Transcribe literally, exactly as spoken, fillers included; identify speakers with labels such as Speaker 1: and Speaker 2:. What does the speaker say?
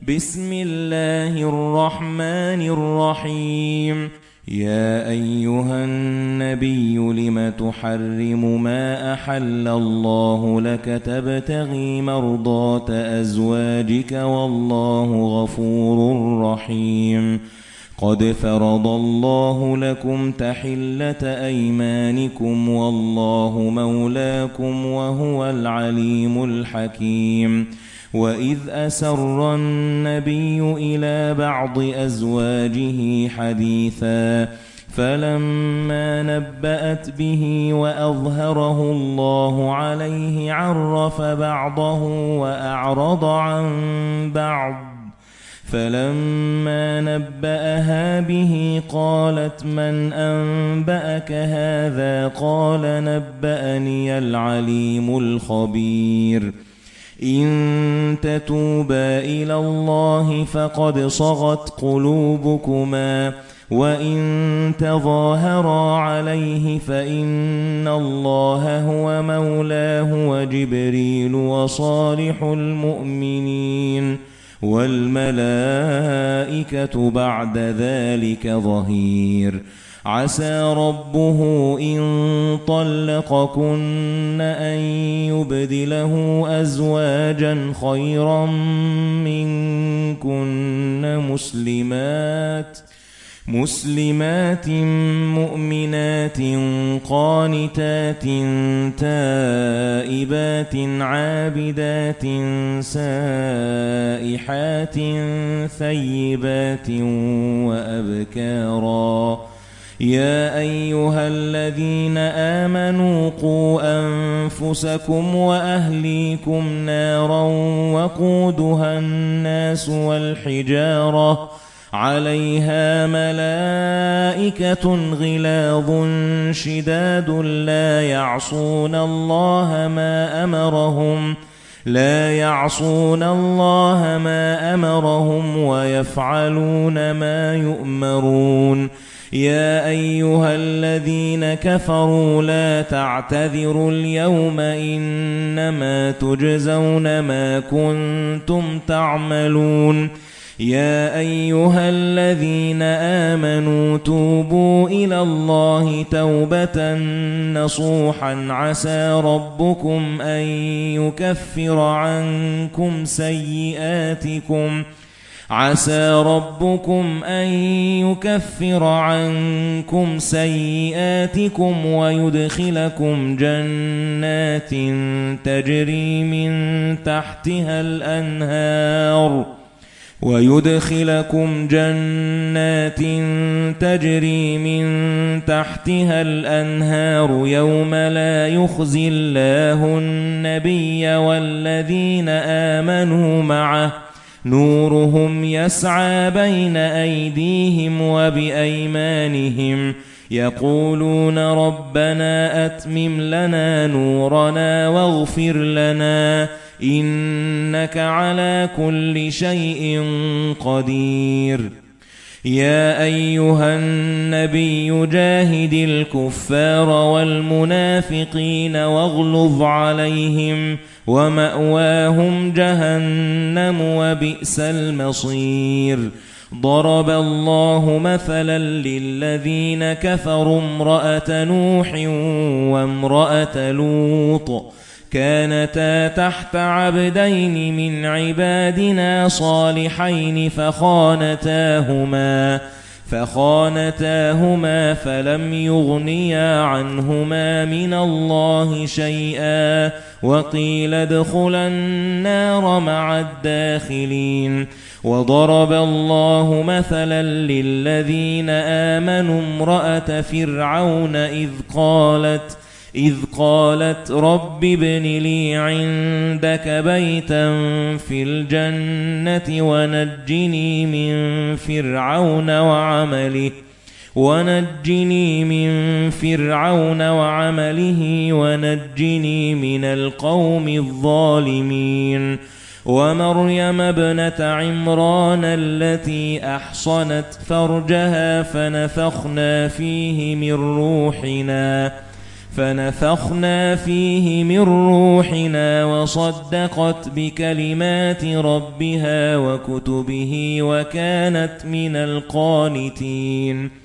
Speaker 1: بسم الله الرحمن الرحيم. يا أيها النبي لم تحرم ما أحل الله لك تبتغي مرضات أزواجك والله غفور رحيم. قد فرض الله لكم تحلة أيمانكم والله مولاكم وهو العليم الحكيم. وإذ أسر النبي إلى بعض أزواجه حديثا فلما نبأت به وأظهره الله عليه عرف بعضه وأعرض عن بعض فلما نبأها به قالت من أنبأك هذا قال نبأني العليم الخبير. إن تتوبا إلى الله فقد صغت قلوبكما وإن تظاهرا عليه فإن الله هو مولاه وجبريل وصالح المؤمنين والملائكة بعد ذلك ظهير. عسى ربه إن طلقكن أن يبدله أزواجا خيرا منكن مسلمات مسلمات مؤمنات قانتات تائبات عابدات سائحات ثيبات وأبكارا. يا أيها الذين آمنوا قوا أنفسكم وأهليكم نارا وقودها الناس والحجارة عليها ملائكة غلاظ شداد لا يعصون الله ما أمرهم لا يعصون الله ما أمرهم ويفعلون ما يؤمرون. يا أيها الذين كفروا لا تعتذروا اليوم إنما تجزون ما كنتم تعملون. يا أيها الذين آمنوا توبوا إلى الله توبة نصوحا عسى ربكم أن يكفر عنكم سيئاتكم عسى ربكم أن يكفر عنكم سيئاتكم ويدخلكم جنات تجري من تحتها الأنهار ويدخلكم جنات تجري من تحتها الأنهار يوم لا يخزي الله النبي والذين آمنوا معه نورهم يسعى بين أيديهم وبأيمانهم يقولون ربنا أتمم لنا نورنا واغفر لنا إنك على كل شيء قدير. يا أيها النبي جاهد الكفار والمنافقين واغلظ عليهم ومأواهم جهنم وبئس المصير. ضرب الله مثلا للذين كفروا امرأة نوح وامرأة لوط كانتا تحت عبدين من عبادنا صالحين فخانتاهما فخانتاهما فلم يغنيا عنهما من الله شيئا وقيل ادخلا النار مع الداخلين. وضرب الله مثلا للذين آمنوا امرأة فرعون إذ قالت إذ قالت رب ابن لي عندك بيتا في الجنة ونجني من فرعون وعمله ونجني من فرعون وعمله ونجني من القوم الظالمين. ومريم ابنة عمران التي أحصنت فرجها فنفخنا فيه من روحنا فنفخنا فيه من روحنا وصدقت بكلمات ربها وكتبه وكانت من القانتين